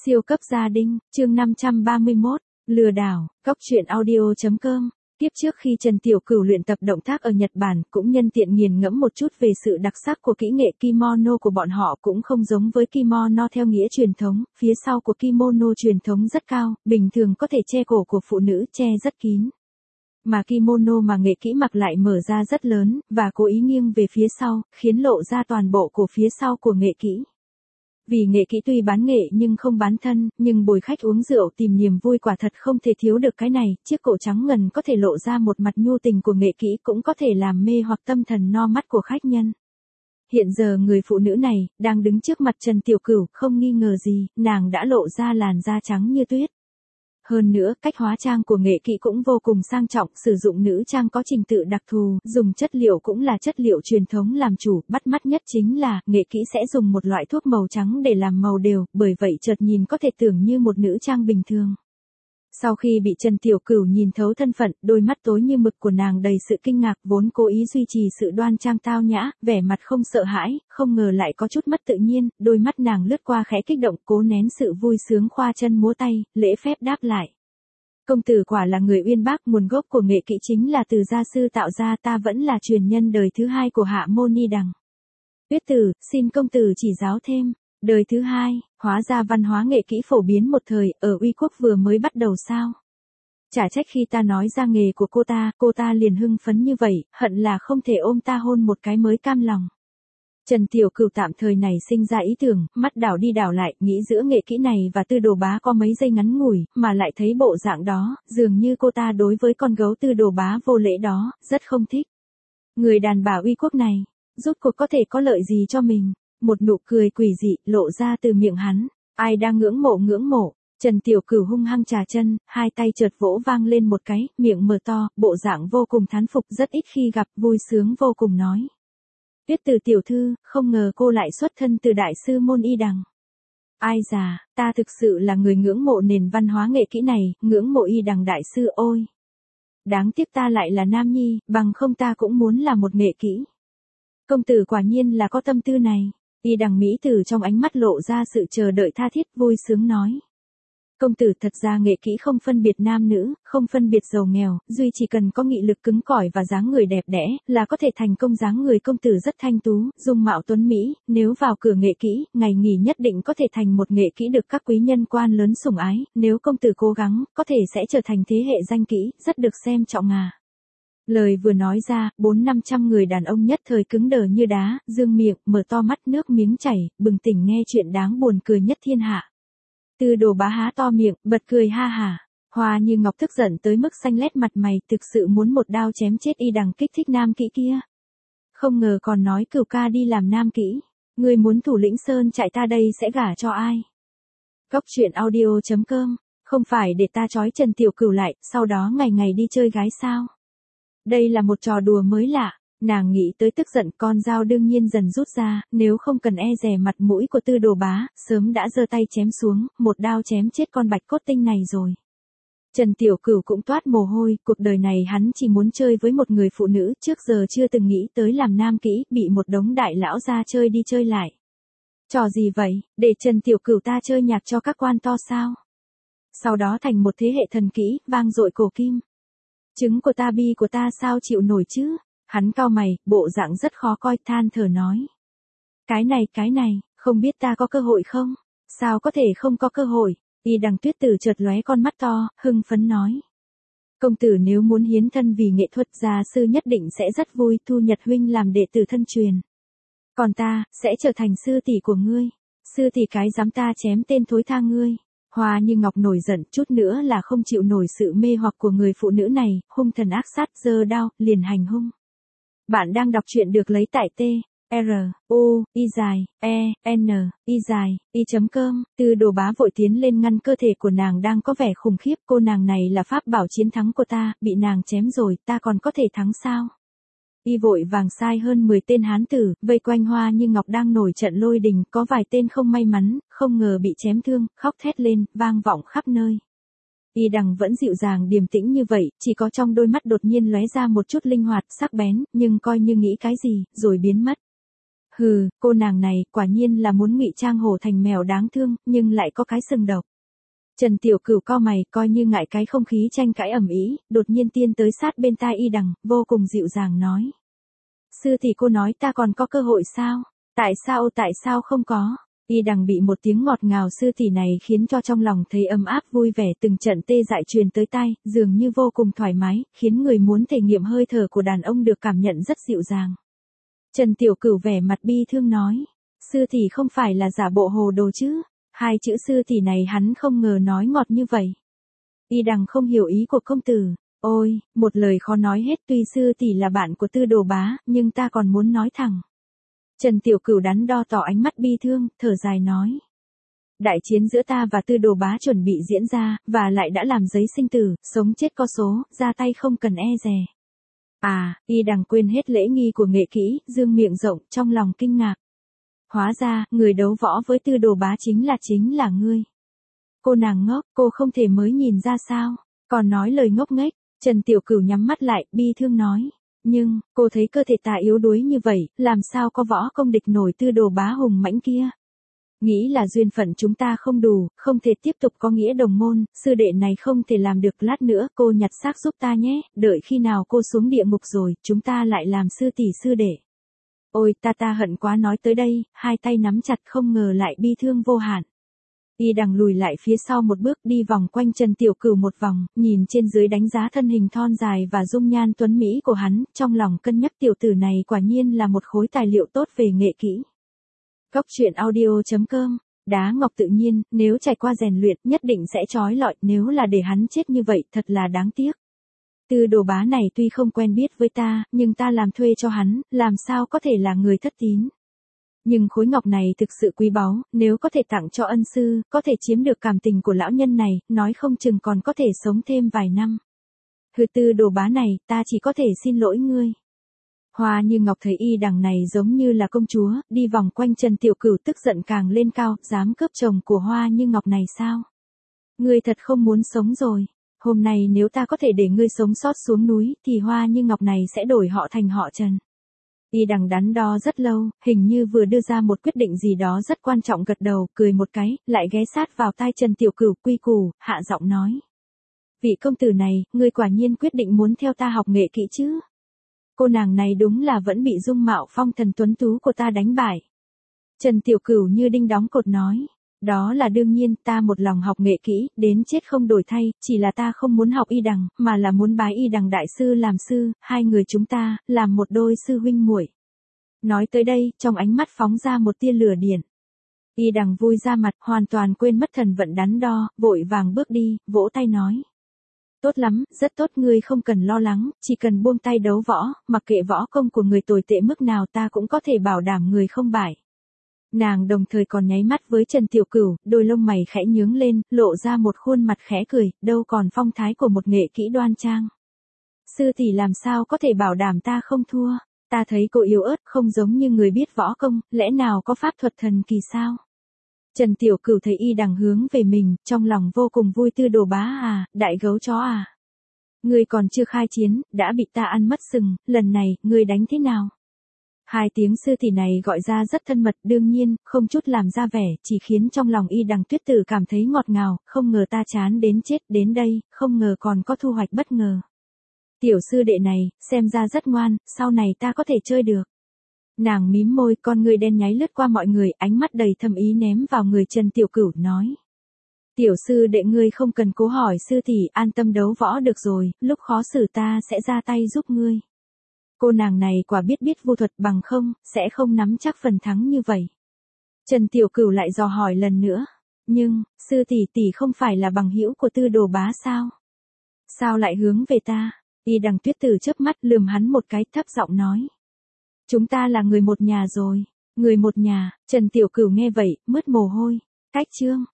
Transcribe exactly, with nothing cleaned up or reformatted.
Siêu cấp gia đình, chương năm trăm ba mươi mốt, lừa đảo, góc truyện audio.com. Tiếp trước khi Trần Tiểu Cửu luyện tập động tác ở Nhật Bản cũng nhân tiện nghiền ngẫm một chút về sự đặc sắc của kỹ nghệ kimono của bọn họ cũng không giống với kimono theo nghĩa truyền thống, phía sau của kimono truyền thống rất cao, bình thường có thể che cổ của phụ nữ, che rất kín. Mà kimono mà nghệ kỹ mặc lại mở ra rất lớn, và cố ý nghiêng về phía sau, khiến lộ ra toàn bộ cổ phía sau của nghệ kỹ. Vì nghệ kỹ tuy bán nghệ nhưng không bán thân, nhưng bồi khách uống rượu tìm niềm vui quả thật không thể thiếu được cái này, chiếc cổ trắng ngần có thể lộ ra một mặt nhu tình của nghệ kỹ cũng có thể làm mê hoặc tâm thần no mắt của khách nhân. Hiện giờ người phụ nữ này, đang đứng trước mặt Trần Tiểu Cửu, không nghi ngờ gì, nàng đã lộ ra làn da trắng như tuyết. Hơn nữa, cách hóa trang của nghệ kỹ cũng vô cùng sang trọng, sử dụng nữ trang có trình tự đặc thù, dùng chất liệu cũng là chất liệu truyền thống làm chủ, bắt mắt nhất chính là, nghệ kỹ sẽ dùng một loại thuốc màu trắng để làm màu đều, bởi vậy chợt nhìn có thể tưởng như một nữ trang bình thường. Sau khi bị Trần Tiểu Cửu nhìn thấu thân phận, đôi mắt tối như mực của nàng đầy sự kinh ngạc, vốn cố ý duy trì sự đoan trang tao nhã, vẻ mặt không sợ hãi, không ngờ lại có chút mất tự nhiên, đôi mắt nàng lướt qua khẽ kích động, cố nén sự vui sướng khoa chân múa tay, lễ phép đáp lại. Công tử quả là người uyên bác, nguồn gốc của nghệ kỹ chính là từ gia sư tạo ra, ta vẫn là truyền nhân đời thứ hai của Hạ Môn Ni Đằng. Tuyết tử, xin công tử chỉ giáo thêm. Đời thứ hai, hóa ra văn hóa nghệ kỹ phổ biến một thời, ở Uy Quốc vừa mới bắt đầu sao? Chả trách khi ta nói ra nghề của cô ta, cô ta liền hưng phấn như vậy, hận là không thể ôm ta hôn một cái mới cam lòng. Trần Tiểu Cửu tạm thời này sinh ra ý tưởng, mắt đảo đi đảo lại, nghĩ giữa nghệ kỹ này và Tư Đồ Bá có mấy giây ngắn ngủi, mà lại thấy bộ dạng đó, dường như cô ta đối với con gấu Tư Đồ Bá vô lễ đó, rất không thích. Người đàn bà Uy Quốc này, rốt cuộc có thể có lợi gì cho mình? Một nụ cười quỷ dị lộ ra từ miệng hắn, ai đang ngưỡng mộ ngưỡng mộ. Trần Tiểu Cửu hung hăng trà chân, hai tay chợt vỗ vang lên một cái, miệng mở to, bộ dạng vô cùng thán phục, rất ít khi gặp, vui sướng vô cùng nói. Tuyết Tử tiểu thư, không ngờ cô lại xuất thân từ đại sư môn y đằng. Ai già, ta thực sự là người ngưỡng mộ nền văn hóa nghệ kỹ này, ngưỡng mộ y đằng đại sư ôi. Đáng tiếc ta lại là nam nhi, bằng không ta cũng muốn là một nghệ kỹ. Công tử quả nhiên là có tâm tư này. Y đằng mỹ tử trong ánh mắt lộ ra sự chờ đợi tha thiết, vui sướng nói. Công tử, thật ra nghệ kỹ không phân biệt nam nữ, không phân biệt giàu nghèo, duy chỉ cần có nghị lực cứng cỏi và dáng người đẹp đẽ, là có thể thành công. Dáng người công tử rất thanh tú, dung mạo tuấn mỹ, nếu vào cửa nghệ kỹ, ngày nghỉ nhất định có thể thành một nghệ kỹ được các quý nhân quan lớn sủng ái, nếu công tử cố gắng, có thể sẽ trở thành thế hệ danh kỹ, rất được xem trọng à. Lời vừa nói ra, bốn năm trăm người đàn ông nhất thời cứng đờ như đá, dương miệng, mở to mắt nước miếng chảy, bừng tỉnh nghe chuyện đáng buồn cười nhất thiên hạ. Tư Đồ Bá há to miệng, bật cười ha hả. Hoa Như Ngọc tức giận tới mức xanh lét mặt mày, thực sự muốn một đao chém chết y đằng kích thích nam kỹ kia. Không ngờ còn nói Cửu ca đi làm nam kỹ. Người muốn thủ lĩnh sơn chạy ta đây sẽ gả cho ai? Góc truyện audio.com. Không phải để ta trói Trần Tiểu Cửu lại, sau đó ngày ngày đi chơi gái sao? Đây là một trò đùa mới lạ. Nàng nghĩ tới tức giận, con dao đương nhiên dần rút ra, nếu không cần e dè mặt mũi của Tư Đồ Bá, sớm đã giơ tay chém xuống, một đao chém chết con bạch cốt tinh này rồi. Trần Tiểu Cửu cũng toát mồ hôi, cuộc đời này hắn chỉ muốn chơi với một người phụ nữ, trước giờ chưa từng nghĩ tới làm nam kỹ, bị một đống đại lão ra chơi đi chơi lại. Trò gì vậy, để Trần Tiểu Cửu ta chơi nhạc cho các quan to sao? Sau đó thành một thế hệ thần kỹ, vang dội cổ kim. Trứng của ta bi của ta sao chịu nổi chứ? Hắn cau mày, bộ dạng rất khó coi, than thở nói. Cái này, cái này, không biết ta có cơ hội không? Sao có thể không có cơ hội? Y đằng Tuyết Tử chợt lóe con mắt to, hưng phấn nói. Công tử nếu muốn hiến thân vì nghệ thuật, gia sư nhất định sẽ rất vui, thu Nhật huynh làm đệ tử thân truyền. Còn ta, sẽ trở thành sư tỷ của ngươi. Sư tỷ cái dám ta chém tên thối tha ngươi. Hoa Như Ngọc nổi giận, chút nữa là không chịu nổi sự mê hoặc của người phụ nữ này, hung thần ác sát, giơ đao, liền hành hung. Bạn đang đọc truyện được lấy tại T, R, U, I dài, E, N, I dài, I.com. Tư Đồ Bá vội tiến lên ngăn cơ thể của nàng đang có vẻ khủng khiếp, cô nàng này là pháp bảo chiến thắng của ta, bị nàng chém rồi, ta còn có thể thắng sao? Y vội vàng sai hơn mười tên hán tử, vây quanh Hoa Như Ngọc đang nổi trận lôi đình, có vài tên không may mắn, không ngờ bị chém thương, khóc thét lên, vang vọng khắp nơi. Y đằng vẫn dịu dàng điềm tĩnh như vậy, chỉ có trong đôi mắt đột nhiên lóe ra một chút linh hoạt, sắc bén, nhưng coi như nghĩ cái gì, rồi biến mất. Hừ, cô nàng này quả nhiên là muốn ngụy trang hổ thành mèo đáng thương, nhưng lại có cái sừng độc. Trần Tiểu Cửu cau mày, coi như ngại cái không khí tranh cãi ầm ĩ, đột nhiên tiên tới sát bên tai Y Đằng, vô cùng dịu dàng nói. Sư tỷ cô nói ta còn có cơ hội sao? Tại sao tại sao không có? Y Đằng bị một tiếng ngọt ngào sư tỷ này khiến cho trong lòng thấy ấm áp vui vẻ, từng trận tê dại truyền tới tai, dường như vô cùng thoải mái, khiến người muốn thể nghiệm hơi thở của đàn ông được cảm nhận rất dịu dàng. Trần Tiểu Cửu vẻ mặt bi thương nói, sư tỷ không phải là giả bộ hồ đồ chứ? Hai chữ sư tỷ này hắn không ngờ nói ngọt như vậy. Y Đằng không hiểu ý của công tử. Ôi, một lời khó nói hết, tuy sư tỷ là bạn của Tư Đồ Bá, nhưng ta còn muốn nói thẳng. Trần Tiểu Cửu đắn đo tỏ ánh mắt bi thương, thở dài nói. Đại chiến giữa ta và Tư Đồ Bá chuẩn bị diễn ra, và lại đã làm giấy sinh tử, sống chết có số, ra tay không cần e dè. À, Y Đằng quên hết lễ nghi của nghệ kỹ, dương miệng rộng, trong lòng kinh ngạc. Hóa ra, người đấu võ với Tư Đồ Bá chính là chính là ngươi. Cô nàng ngốc, cô không thể mới nhìn ra sao, còn nói lời ngốc nghếch. Trần Tiểu Cửu nhắm mắt lại, bi thương nói. Nhưng, cô thấy cơ thể ta yếu đuối như vậy, làm sao có võ công địch nổi Tư Đồ Bá hùng mãnh kia. Nghĩ là duyên phận chúng ta không đủ, không thể tiếp tục có nghĩa đồng môn, sư đệ này không thể làm được, lát nữa cô nhặt xác giúp ta nhé, đợi khi nào cô xuống địa ngục rồi, chúng ta lại làm sư tỷ sư đệ. Ôi ta ta hận quá, nói tới đây, hai tay nắm chặt không ngờ lại bi thương vô hạn. Y Đằng lùi lại phía sau một bước, đi vòng quanh Trần Tiểu Cửu một vòng, nhìn trên dưới đánh giá thân hình thon dài và dung nhan tuấn mỹ của hắn, trong lòng cân nhắc tiểu tử này quả nhiên là một khối tài liệu tốt về nghệ kỹ. Cốc truyện audio chấm com, đá ngọc tự nhiên, nếu trải qua rèn luyện nhất định sẽ trói lọi, nếu là để hắn chết như vậy thật là đáng tiếc. Tư Đồ Bá này tuy không quen biết với ta, nhưng ta làm thuê cho hắn, làm sao có thể là người thất tín. Nhưng khối ngọc này thực sự quý báu, nếu có thể tặng cho ân sư, có thể chiếm được cảm tình của lão nhân này, nói không chừng còn có thể sống thêm vài năm. Hừ, Tư Đồ Bá này, ta chỉ có thể xin lỗi ngươi. Hoa Như Ngọc thấy Y Đằng này giống như là công chúa, đi vòng quanh Trần Tiểu Cửu tức giận càng lên cao, dám cướp chồng của Hoa Như Ngọc này sao? Ngươi thật không muốn sống rồi. Hôm nay nếu ta có thể để ngươi sống sót xuống núi, thì Hoa Như Ngọc này sẽ đổi họ thành họ Trần. Y Đằng đắn đo rất lâu, hình như vừa đưa ra một quyết định gì đó rất quan trọng, gật đầu, cười một cái, lại ghé sát vào tai Trần Tiểu Cửu, quy củ, hạ giọng nói. Vị công tử này, ngươi quả nhiên quyết định muốn theo ta học nghệ kỹ chứ? Cô nàng này đúng là vẫn bị dung mạo phong thần tuấn tú của ta đánh bại. Trần Tiểu Cửu như đinh đóng cột nói. Đó là đương nhiên, ta một lòng học nghệ kỹ, đến chết không đổi thay, chỉ là ta không muốn học Y Đằng, mà là muốn bái Y Đằng đại sư làm sư, hai người chúng ta, làm một đôi sư huynh muội. Nói tới đây, trong ánh mắt phóng ra một tia lửa điện. Y Đằng vui ra mặt, hoàn toàn quên mất thần vận đắn đo, vội vàng bước đi, vỗ tay nói. Tốt lắm, rất tốt, ngươi không cần lo lắng, chỉ cần buông tay đấu võ, mặc kệ võ công của người tồi tệ mức nào ta cũng có thể bảo đảm người không bại. Nàng đồng thời còn nháy mắt với Trần Tiểu Cửu, đôi lông mày khẽ nhướng lên, lộ ra một khuôn mặt khẽ cười, đâu còn phong thái của một nghệ kỹ đoan trang. Sư tỷ làm sao có thể bảo đảm ta không thua, ta thấy cô yếu ớt, không giống như người biết võ công, lẽ nào có pháp thuật thần kỳ sao? Trần Tiểu Cửu thấy Y Đằng hướng về mình, trong lòng vô cùng vui. Tư Đồ Bá à, đại gấu chó à. Ngươi còn chưa khai chiến, đã bị ta ăn mất sừng, lần này, ngươi đánh thế nào? Hai tiếng sư tỷ này gọi ra rất thân mật, đương nhiên, không chút làm ra vẻ, chỉ khiến trong lòng Y Đằng Tuyết Tử cảm thấy ngọt ngào, không ngờ ta chán đến chết, đến đây, không ngờ còn có thu hoạch bất ngờ. Tiểu sư đệ này, xem ra rất ngoan, sau này ta có thể chơi được. Nàng mím môi, con người đen nháy lướt qua mọi người, ánh mắt đầy thâm ý ném vào người Trần Tiểu Cửu, nói. Tiểu sư đệ ngươi không cần cố hỏi sư tỷ, an tâm đấu võ được rồi, lúc khó xử ta sẽ ra tay giúp ngươi. Cô nàng này quả biết biết vu thuật, bằng không, sẽ không nắm chắc phần thắng như vậy. Trần Tiểu Cửu lại dò hỏi lần nữa. Nhưng, sư tỷ tỷ không phải là bằng hữu của Tư Đồ Bá sao? Sao lại hướng về ta? Y Đằng Tuyết Tử chớp mắt lườm hắn một cái, thấp giọng nói. Chúng ta là người một nhà rồi. Người một nhà, Trần Tiểu Cửu nghe vậy, mướt mồ hôi. Cách chương.